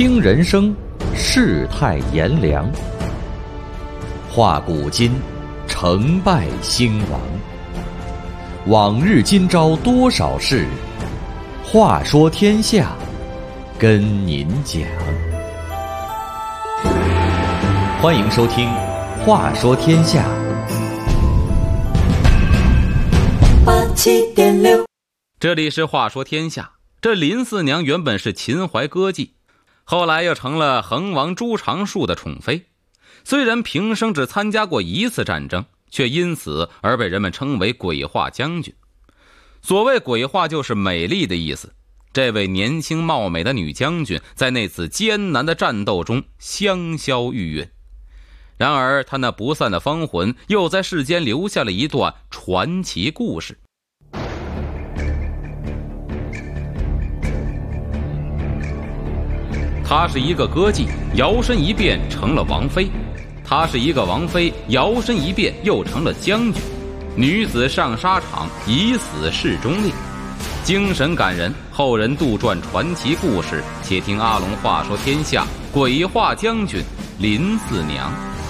听人生，世态炎凉；话古今，成败兴亡。往日今朝多少事，话说天下，跟您讲。欢迎收听《话说天下》。 87.6， 这里是话说天下。这林四娘原本是秦淮歌妓，后来又成了恒王朱常洮的宠妃。虽然平生只参加过一次战争，却因此而被人们称为鬼画将军。所谓鬼画，就是美丽的意思。这位年轻貌美的女将军在那次艰难的战斗中香消玉殒。然而她那不散的芳魂又在世间留下了一段传奇故事。她是一个歌妓，摇身一变成了王妃；她是一个王妃，摇身一变又成了将军。女子上沙场，以死示忠烈，精神感人。后人杜撰传奇故事，且听阿龙话说天下鬼画将军林四娘。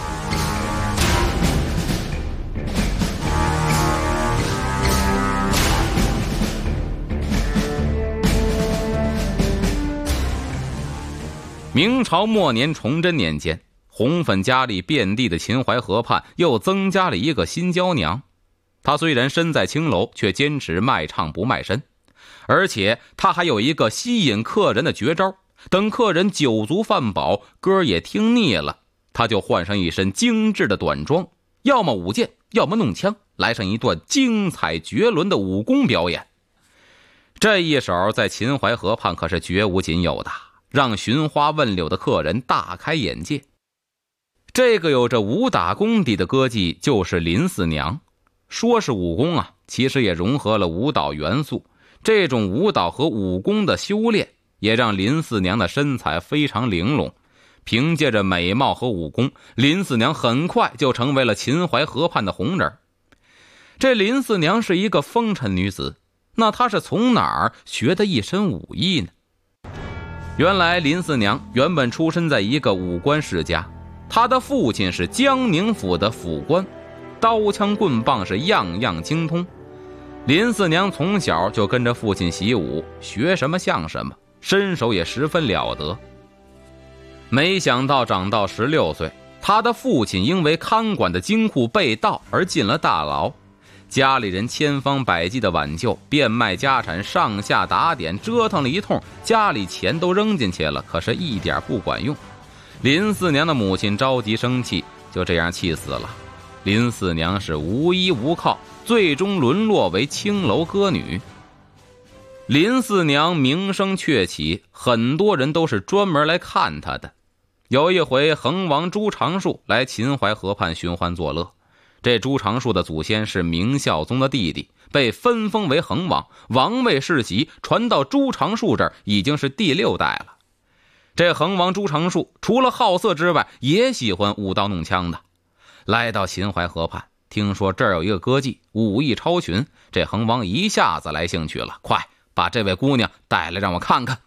明朝末年崇祯年间，红粉佳丽遍地的秦淮河畔又增加了一个新娇娘。她虽然身在青楼，却坚持卖唱不卖身，而且她还有一个吸引客人的绝招。等客人酒足饭饱，歌也听腻了，她就换上一身精致的短装，要么舞剑，要么弄枪，来上一段精彩绝伦的武功表演。这一手在秦淮河畔可是绝无仅有的，让寻花问柳的客人大开眼界。这个有着武打功底的歌妓就是林四娘。说是武功啊，其实也融合了舞蹈元素。这种舞蹈和武功的修炼，也让林四娘的身材非常玲珑。凭借着美貌和武功，林四娘很快就成为了秦淮河畔的红人。这林四娘是一个风尘女子，那她是从哪儿学的一身武艺呢？原来林四娘原本出身在一个武官世家，她的父亲是江宁府的府官，刀枪棍棒是样样精通。林四娘从小就跟着父亲习武，学什么像什么，身手也十分了得。没想到长到16岁，她的父亲因为看管的金库被盗而进了大牢。家里人千方百计的挽救，变卖家产，上下打点，折腾了一通，家里钱都扔进去了，可是一点不管用。林四娘的母亲着急生气，就这样气死了。林四娘是无依无靠，最终沦落为青楼歌女。林四娘名声鹊起，很多人都是专门来看她的。有一回，恒王朱常洮来秦淮河畔寻欢作乐。这朱常洮的祖先是明孝宗的弟弟，被分封为恒王，王位世袭传到朱常洮这儿已经是第6代了。这恒王朱常洮除了好色之外，也喜欢舞刀弄枪的。来到秦淮河畔，听说这儿有一个歌妓，武艺超群，这恒王一下子来兴趣了，快把这位姑娘带来让我看看。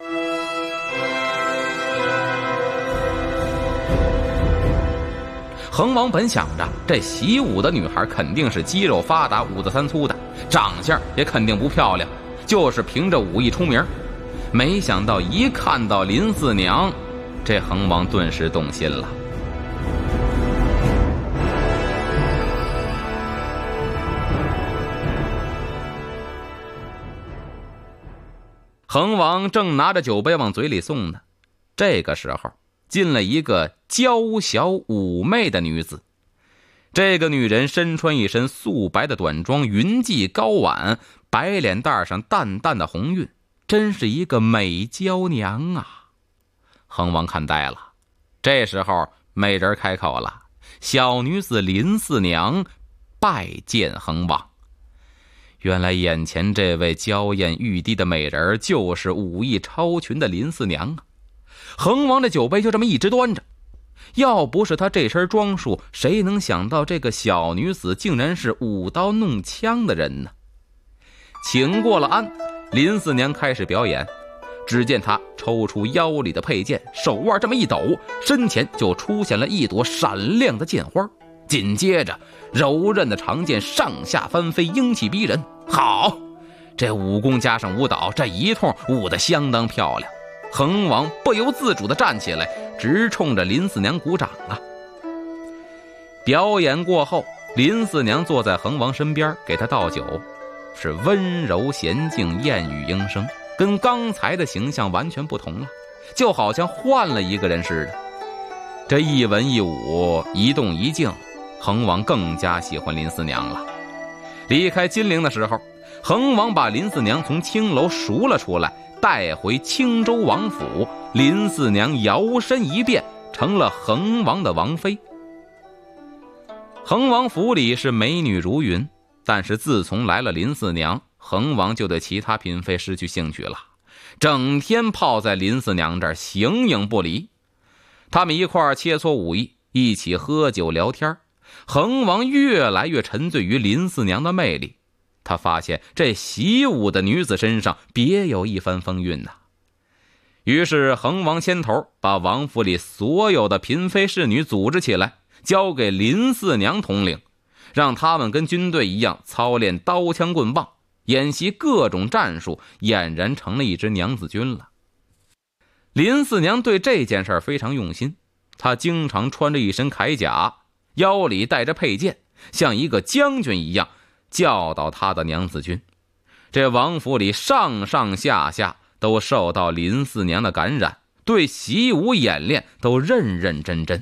恒王本想着这习武的女孩肯定是肌肉发达，五子三粗的，长相也肯定不漂亮，就是凭着武艺出名。没想到一看到林四娘，这恒王顿时动心了。恒王正拿着酒杯往嘴里送呢，这个时候进了一个娇小妩媚的女子。这个女人身穿一身素白的短装，云髻高挽，白脸蛋上淡淡的红晕，真是一个美娇娘啊。恒王看呆了。这时候美人开口了，小女子林四娘拜见恒王。原来眼前这位娇艳欲滴的美人就是武艺超群的林四娘啊。恒王的酒杯就这么一直端着，要不是他这身装束，谁能想到这个小女子竟然是舞刀弄枪的人呢？请过了安，林四娘开始表演。 只见他抽出腰里的佩剑，手腕这么一抖，身前就出现了一朵闪亮的剑花，紧接着柔韧的长剑上下翻飞，英气逼人。好，这武功加上舞蹈，这一通舞得相当漂亮。恒王不由自主地站起来，直冲着林四娘鼓掌啊。表演过后，林四娘坐在恒王身边给他倒酒，是温柔娴静，燕语莺声，跟刚才的形象完全不同了，就好像换了一个人似的。这一文一武，一动一静，恒王更加喜欢林四娘了。离开金陵的时候，恒王把林四娘从青楼赎了出来，带回青州王府。林四娘摇身一变，成了恒王的王妃。恒王府里是美女如云，但是自从来了林四娘，恒王就对其他嫔妃失去兴趣了，整天泡在林四娘这儿形影不离。他们一块儿切磋武艺，一起喝酒聊天，恒王越来越沉醉于林四娘的魅力。他发现这习武的女子身上别有一番风韵呐。于是恒王牵头把王府里所有的嫔妃侍女组织起来，交给林四娘统领，让他们跟军队一样操练刀枪棍棒，演习各种战术，俨然成了一支娘子军了。林四娘对这件事非常用心，她经常穿着一身铠甲，腰里带着佩剑，像一个将军一样教导她的娘子军。这王府里上上下下都受到林四娘的感染，对习武演练都认认真真。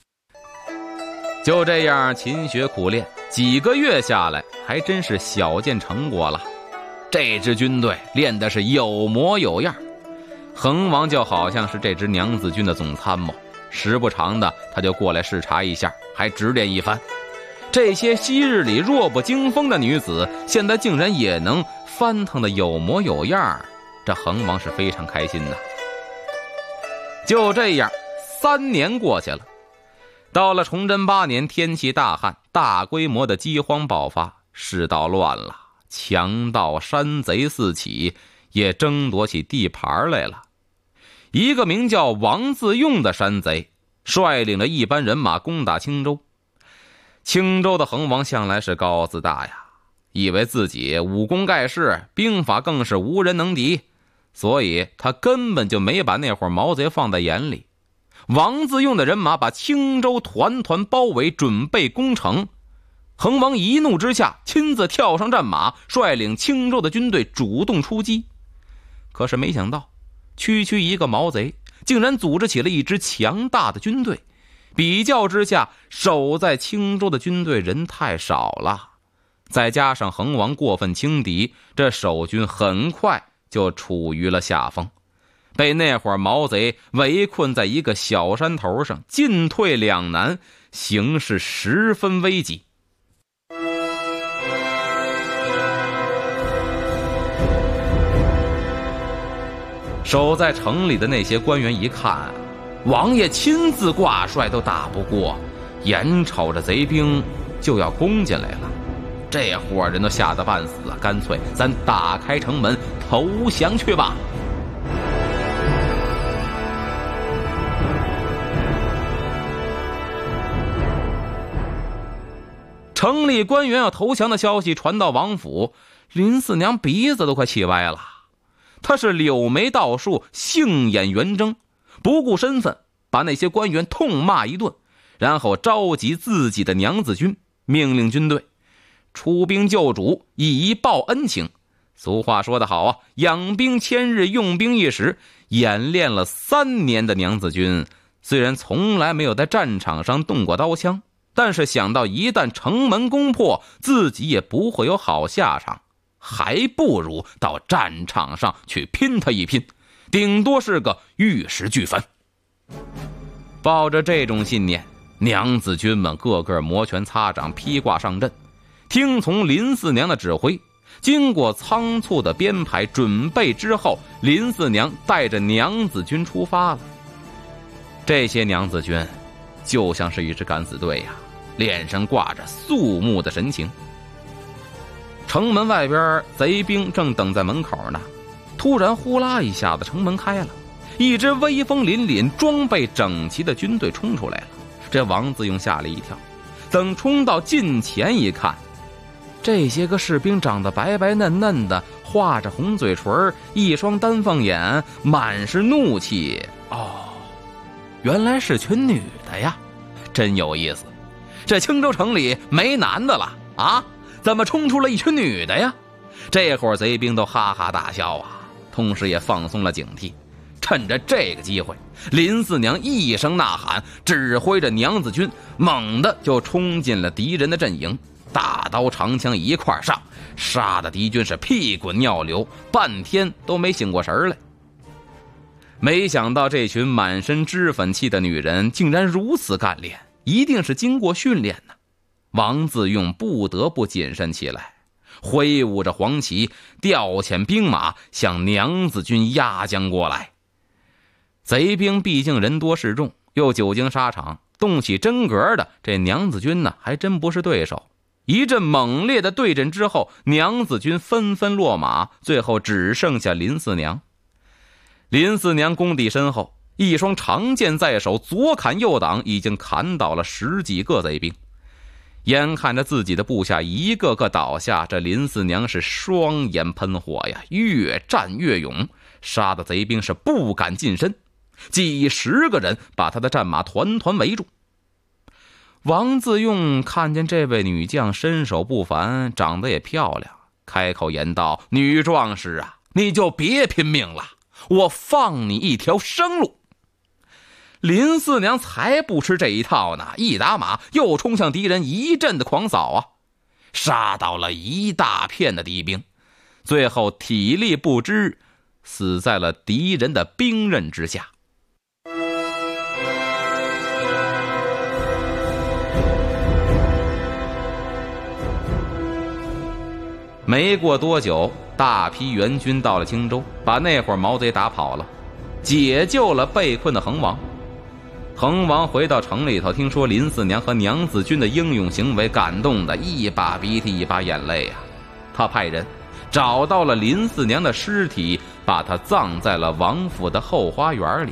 就这样勤学苦练，几个月下来，还真是小见成果了。这支军队练的是有模有样，恒王就好像是这支娘子军的总参谋，时不常的他就过来视察一下，还指点一番。这些昔日里弱不禁风的女子，现在竟然也能翻腾的有模有样，这恒王是非常开心呐。就这样3年过去了，到了崇祯8年，天气大旱，大规模的饥荒爆发，世道乱了，强盗山贼四起，也争夺起地盘来了。一个名叫王自用的山贼率领着一班人马攻打青州。青州的恒王向来是高傲自大呀，以为自己武功盖世，兵法更是无人能敌，所以他根本就没把那伙毛贼放在眼里。王自用的人马把青州团团包围，准备攻城。恒王一怒之下，亲自跳上战马，率领青州的军队主动出击。可是没想到，区区一个毛贼竟然组织起了一支强大的军队。比较之下，守在青州的军队人太少了，再加上恒王过分轻敌，这守军很快就处于了下风，被那伙毛贼围困在一个小山头上，进退两难，形势十分危急。守在城里的那些官员一看，王爷亲自挂帅都打不过，眼瞅着贼兵就要攻进来了，这伙人都吓得半死啊！干脆咱打开城门投降去吧。城里官员要投降的消息传到王府，林四娘鼻子都快气歪了。她是柳眉倒竖，杏眼圆睁，不顾身份，把那些官员痛骂一顿，然后召集自己的娘子军，命令军队出兵救主，以报恩情。俗话说得好啊，养兵千日，用兵一时。演练了3年的娘子军，虽然从来没有在战场上动过刀枪，但是想到一旦城门攻破，自己也不会有好下场，还不如到战场上去拼他一拼，顶多是个玉石俱焚。抱着这种信念，娘子军们个个摩拳擦掌，披挂上阵，听从林四娘的指挥。经过仓促的编排准备之后，林四娘带着娘子军出发了。这些娘子军就像是一支敢死队呀，脸上挂着肃穆的神情。城门外边贼兵正等在门口呢， 突然呼啦一下子，城门开了，一支威风凛凛、装备整齐的军队冲出来了。这王自用吓了一跳，等冲到近前一看，这些个士兵长得白白嫩嫩的，画着红嘴唇，一双丹凤眼，满是怒气。原来是群女的呀，真有意思。这青州城里没男的了啊，怎么冲出了一群女的呀？这会儿贼兵都哈哈大笑啊，同时也放松了警惕。趁着这个机会，林四娘一声呐喊，指挥着娘子军猛地就冲进了敌人的阵营，大刀长枪一块上，杀的敌军是屁滚尿流，半天都没醒过神来。没想到这群满身脂粉气的女人竟然如此干练，一定是经过训练呢。王自用不得不谨慎起来，挥舞着黄旗，调遣兵马向娘子军压将过来。贼兵毕竟人多势众，又久经沙场，动起真格的，这娘子军呢还真不是对手。一阵猛烈的对阵之后，娘子军纷纷落马，最后只剩下林四娘。林四娘功底深厚，一双长剑在手，左砍右挡，已经砍倒了10几个贼兵。眼看着自己的部下一个个倒下，这林四娘是双眼喷火呀，越战越勇，杀的贼兵是不敢近身，几10个人把他的战马团团围住。王自用看见这位女将身手不凡，长得也漂亮，开口言道：“女壮士啊，你就别拼命了，我放你一条生路。”林四娘才不吃这一套呢，一打马又冲向敌人，一阵的狂扫啊，杀倒了一大片的敌兵，最后体力不支，死在了敌人的兵刃之下。没过多久，大批援军到了青州，把那会儿毛贼打跑了，解救了被困的恒王。恒王回到城里头，听说林四娘和娘子军的英勇行为，感动的一把鼻涕一把眼泪啊！他派人找到了林四娘的尸体，把她葬在了王府的后花园里。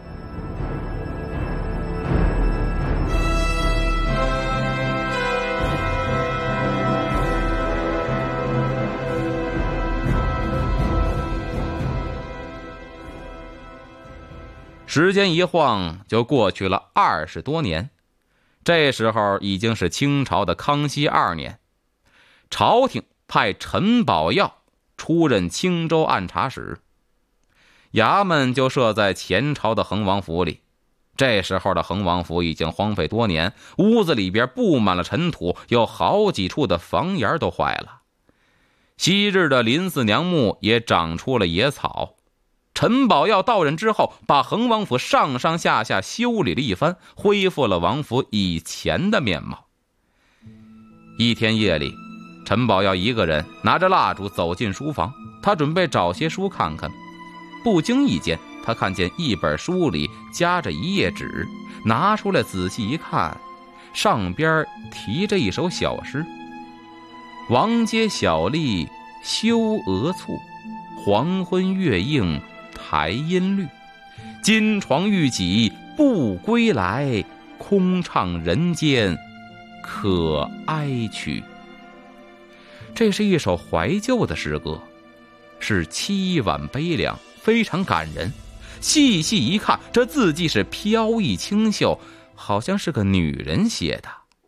时间一晃就过去了20多年，这时候已经是清朝的康熙2年，朝廷派陈宝耀出任青州按察使，衙门就设在前朝的恒王府里。这时候的恒王府已经荒废多年，屋子里边布满了尘土，有好几处的房檐都坏了。昔日的林四娘墓也长出了野草。陈宝耀到任之后，把恒王府上上下下修理了一番，恢复了王府以前的面貌。一天夜里，陈宝耀一个人拿着蜡烛走进书房，他准备找些书看看。不经意间，他看见一本书里夹着一页纸，拿出来仔细一看，上边提着一首小诗：王街小吏修鹅簇，黄昏月映台音绿，金床玉几不归来，空唱人间可哀曲。这是一首怀旧的诗歌，是凄婉悲凉，非常感人。细细一看，这字迹是飘逸清秀，好像是个女人写的。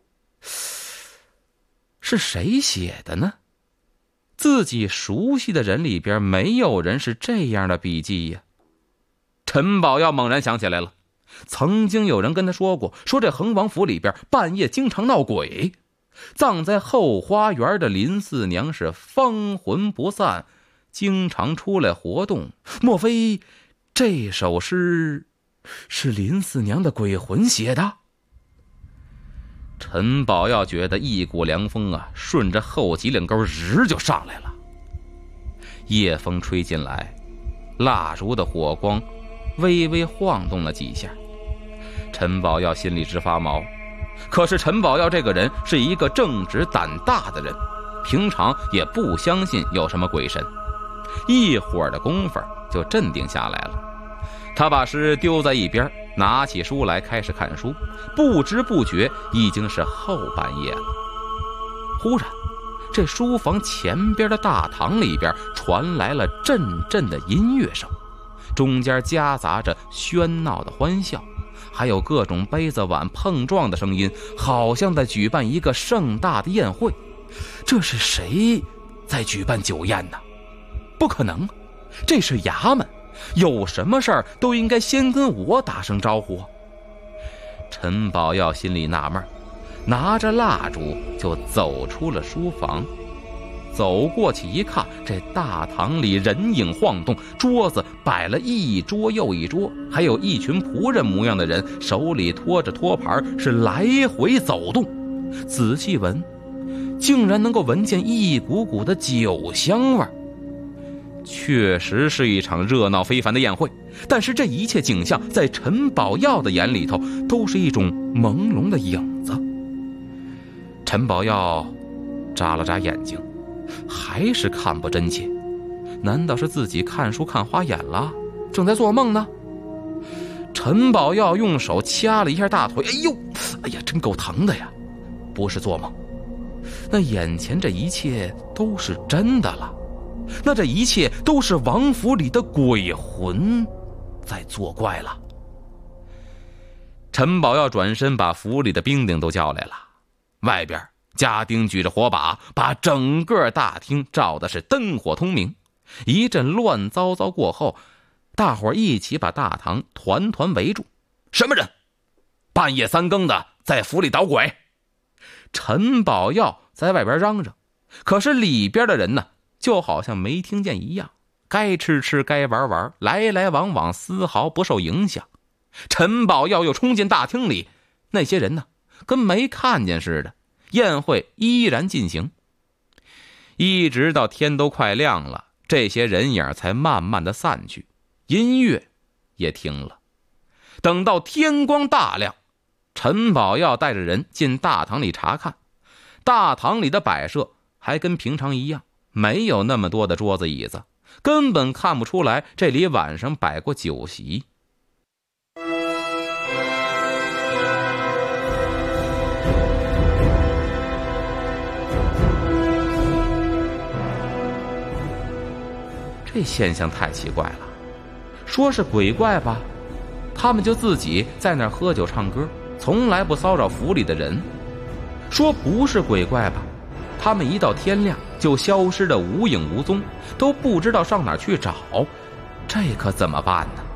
是谁写的呢？自己熟悉的人里边没有人是这样的笔迹呀。陈宝耀猛然想起来了，曾经有人跟他说过，说这恒王府里边半夜经常闹鬼，葬在后花园的林四娘是芳魂不散，经常出来活动。莫非这首诗是林四娘的鬼魂写的？陈宝耀觉得一股凉风啊，顺着后脊梁沟日就上来了。夜风吹进来，蜡烛的火光微微晃动了几下，陈宝耀心里直发毛。可是陈宝耀这个人是一个正直胆大的人，平常也不相信有什么鬼神。 一会儿的功夫就镇定下来了。他把诗丢在一边，拿起书来开始看书，不知不觉已经是后半夜了。忽然，这书房前边的大堂里边传来了阵阵的音乐声，中间夹杂着喧闹的欢笑，还有各种杯子碗碰撞的声音，好像在举办一个盛大的宴会。这是谁在举办酒宴呢？不可能，这是衙门，有什么事儿都应该先跟我打声招呼。陈宝耀心里纳闷，拿着蜡烛就走出了书房。走过去一看，这大堂里人影晃动，桌子摆了一桌又一桌，还有一群仆人模样的人，手里拖着托盘，是来回走动。仔细闻，竟然能够闻见一股股的酒香味。确实是一场热闹非凡的宴会，但是这一切景象在陈宝耀的眼里头都是一种朦胧的影子。陈宝耀眨了眨眼睛，还是看不真切，难道是自己看书看花眼了，正在做梦呢？陈宝耀用手掐了一下大腿，哎呀，真够疼的呀！不是做梦，那眼前这一切都是真的了，那这一切都是王府里的鬼魂在作怪了。陈宝耀转身把府里的兵丁都叫来了，外边家丁举着火把，把整个大厅照的是灯火通明。一阵乱糟糟过后，大伙一起把大堂团团围住。什么人？半夜3更的在府里捣鬼！陈宝耀在外边嚷嚷，可是里边的人呢，就好像没听见一样，该吃吃该玩玩，来来往往，丝毫不受影响。陈宝耀又冲进大厅里，那些人呢，跟没看见似的，宴会依然进行。一直到天都快亮了，这些人影才慢慢的散去，音乐也停了。等到天光大亮，陈宝耀带着人进大堂里查看。大堂里的摆设还跟平常一样，没有那么多的桌子椅子，根本看不出来这里晚上摆过酒席。这现象太奇怪了，说是鬼怪吧，他们就自己在那儿喝酒唱歌，从来不骚扰府里的人；说不是鬼怪吧，他们一到天亮就消失得无影无踪，都不知道上哪儿去找，这可怎么办呢？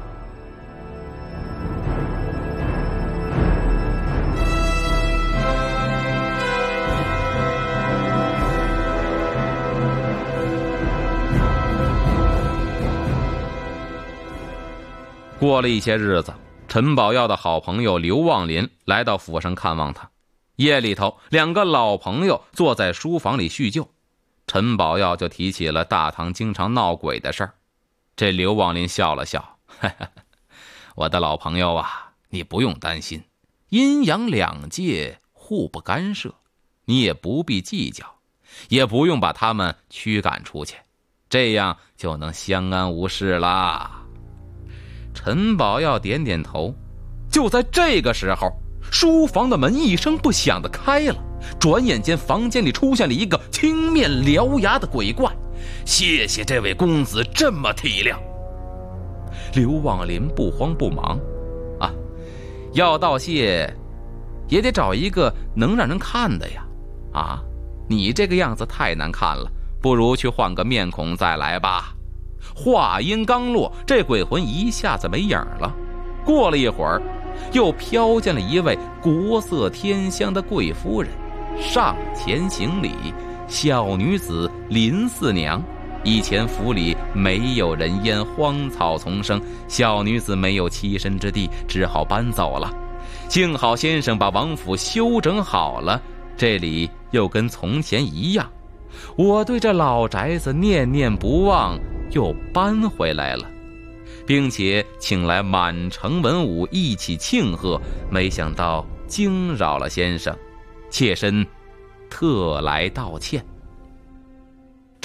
过了一些日子，陈宝耀的好朋友刘望林来到府上看望他。夜里头，两个老朋友坐在书房里叙旧，陈宝耀就提起了大堂经常闹鬼的事儿。这刘望林笑了笑，我的老朋友啊，你不用担心，阴阳两界互不干涉，你也不必计较，也不用把他们驱赶出去，这样就能相安无事啦。陈宝耀点点头。就在这个时候，书房的门一声不响的开了，转眼间房间里出现了一个青面獠牙的鬼怪。谢谢这位公子这么体谅。刘望林不慌不忙，要道谢也得找一个能让人看的呀。你这个样子太难看了，不如去换个面孔再来吧。话音刚落，这鬼魂一下子没影了。过了一会儿，又飘见了一位国色天香的贵夫人，上前行礼。小女子林四娘，以前府里没有人烟，荒草丛生，小女子没有栖身之地，只好搬走了。幸好先生把王府修整好了，这里又跟从前一样，我对这老宅子念念不忘，又搬回来了，并且请来满城文武一起庆贺，没想到惊扰了先生，妾身特来道歉。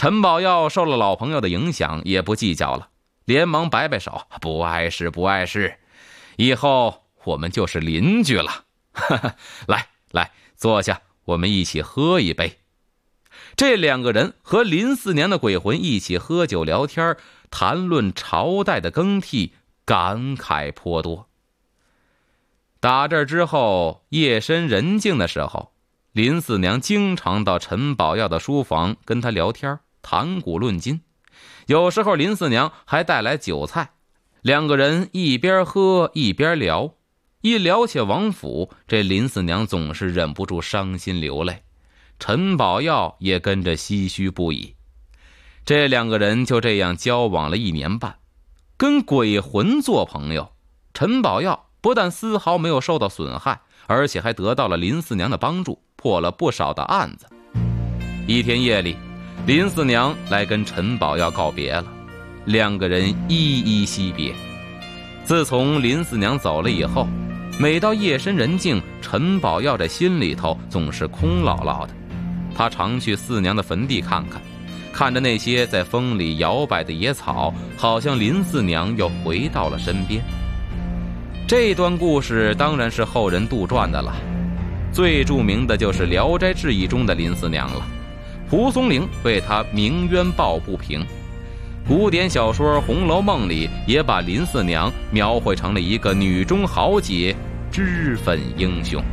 陈宝耀受了老朋友的影响，也不计较了，连忙摆摆手，不碍事不碍事，以后我们就是邻居了。来，坐下，我们一起喝一杯。这两个人和林四娘的鬼魂一起喝酒聊天，谈论朝代的更替，感慨颇多。打这之后，夜深人静的时候，林四娘经常到陈宝耀的书房跟他聊天，谈古论今。有时候林四娘还带来酒菜，两个人一边喝一边聊。一聊起王府，这林四娘总是忍不住伤心流泪，陈宝耀也跟着唏嘘不已。这两个人就这样交往了1年半，跟鬼魂做朋友。陈宝耀不但丝毫没有受到损害，而且还得到了林四娘的帮助，破了不少的案子。一天夜里，林四娘来跟陈宝耀告别了，两个人依依惜别。自从林四娘走了以后，每到夜深人静，陈宝耀这心里头总是空落落的。他常去四娘的坟地看看，看着那些在风里摇摆的野草，好像林四娘又回到了身边。这段故事当然是后人杜撰的了，最著名的就是《聊斋志异》中的林四娘了。蒲松龄为她鸣冤抱不平，古典小说《红楼梦》里也把林四娘描绘成了一个女中豪杰、脂粉英雄。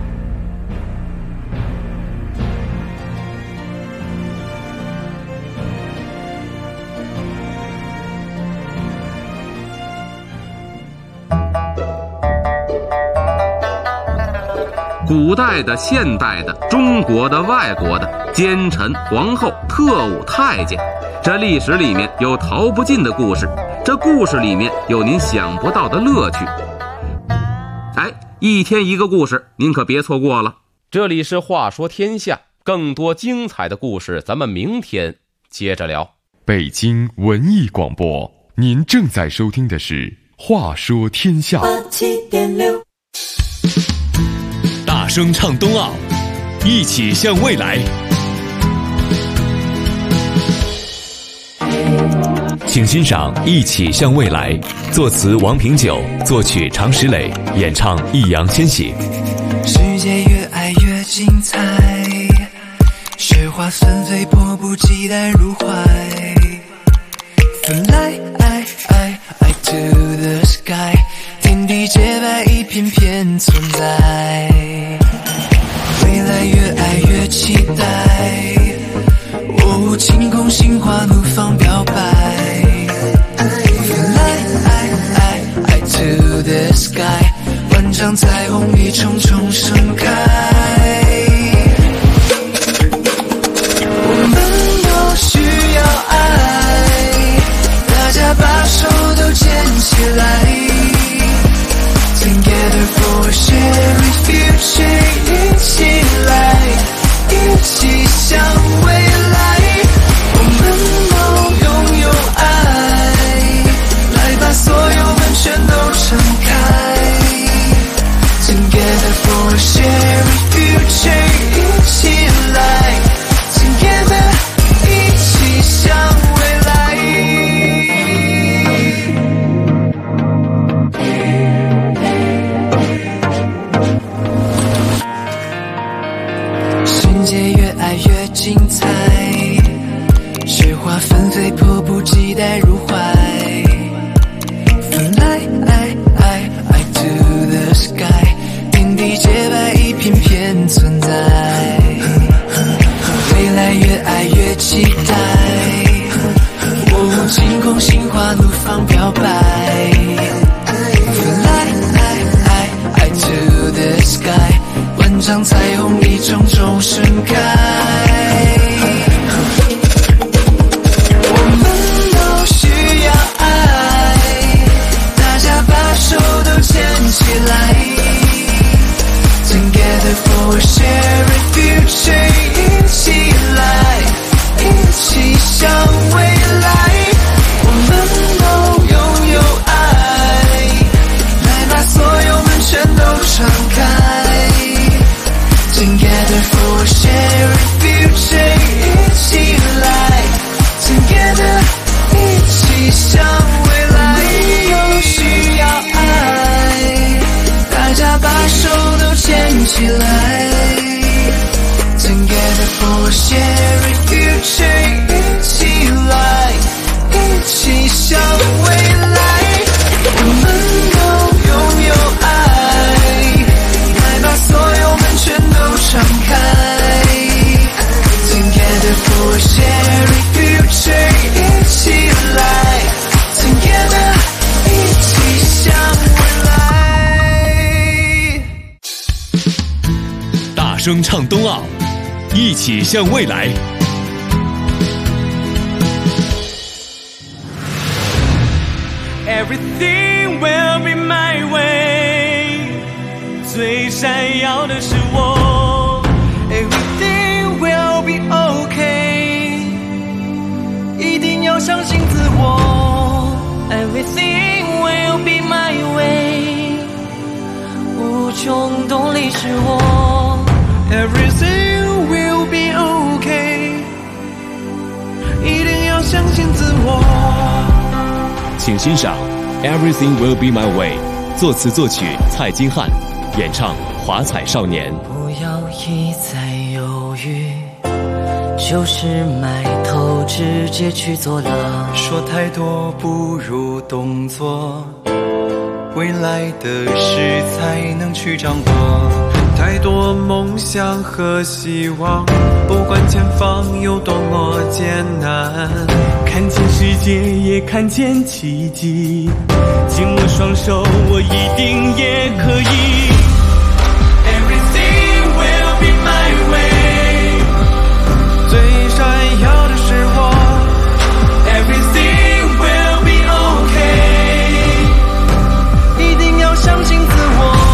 古代的、现代的、中国的、外国的，奸臣、皇后、特务、太监，这历史里面有逃不尽的故事，这故事里面有您想不到的乐趣。一天一个故事，您可别错过了。这里是话说天下，更多精彩的故事咱们明天接着聊。 北京文艺广播，您正在收听的是话说天下。 87.6， 大声唱冬奥，一起向未来。请欣赏《一起向未来》，作词王平久，作曲常石磊，演唱易烊千玺。 世界越爱越精彩，雪花纷飞，迫不及待入怀。Fly to the sky， 天地洁白，一片片存在。未来越爱越期待，晴空心花怒放表白。Fly to the sky， 万丈彩虹一重重盛开。我们都需要爱，大家把手都牵起来。Together for a shared future， 一起来，一起向未来。我们都拥有爱，来把所有门全都敞开。Together for a shared future， 一起来 Together， 一起向未来。世界越爱越精彩，雪花纷飞，迫不及待入怀。Fly to the sky， 天地洁白，一片片存在。未来越爱越期待，晴空心花怒放表白。Fly to the sky， 万丈彩虹一重重盛开。我们都需要爱，大家把手都牵起来。Together for a shared future， 一起来，一起向未来。我们都拥有爱，来把所有门全都敞开。Together for a shared future。 声唱冬奥，一起向未来。 Everything will be my way， 最闪耀的是我。Everything will be okay， 一定要相信自我。Everything will be my way， 无穷动力是我。Everything will be okay， 一定要相信自我。 请欣赏《Everything Will Be My Way》，作词作曲蔡金汉，演唱华彩少年。 不要一再犹豫，就是埋头直接去做了。说太多不如动作，未来的事才能去掌握。太多梦想和希望，不管前方有多么艰难，看见世界也看见奇迹，紧握双手我一定也可以。 Everything will be my way， 最闪耀的是我。 Everything will be okay， 一定要相信自我。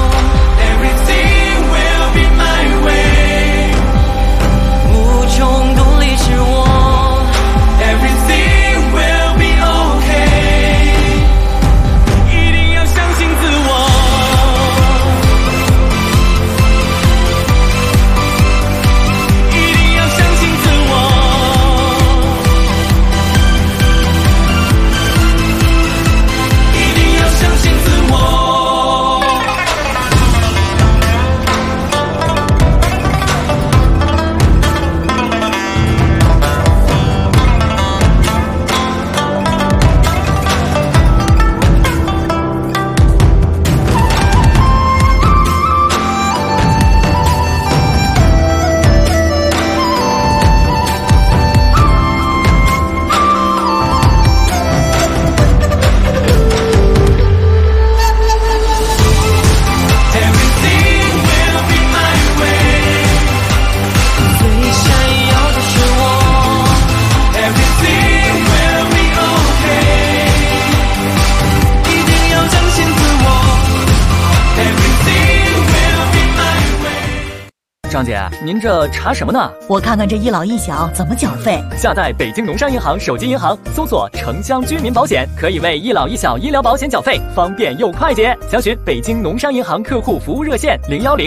张姐，您这查什么呢？ 我看看这一老一小怎么缴费。 下载北京农商银行手机银行，搜索城乡居民保险，可以为一老一小医疗保险缴费，方便又快捷。详询北京农商银行客户服务热线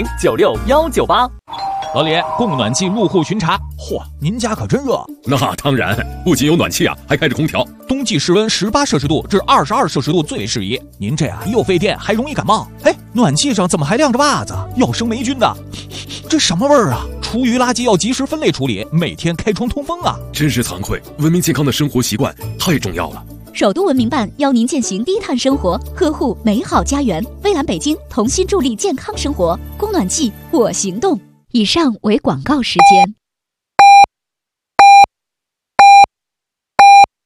010969198。 老李，供暖气入户巡查。嚯，您家可真热。 那当然，不仅有暖气啊，还开着空调。 冬季室温18摄氏度至22摄氏度最为适宜。您这又费电，还容易感冒。哎，暖气上怎么还晾着袜子？要生霉菌的。这什么味儿啊？厨余垃圾要及时分类处理，每天开窗通风啊。 真是惭愧，文明健康的生活习惯太重要了。 首都文明办邀您践行低碳生活，呵护美好家园。蔚蓝北京同心助力健康生活，供暖季我行动。以上为广告时间。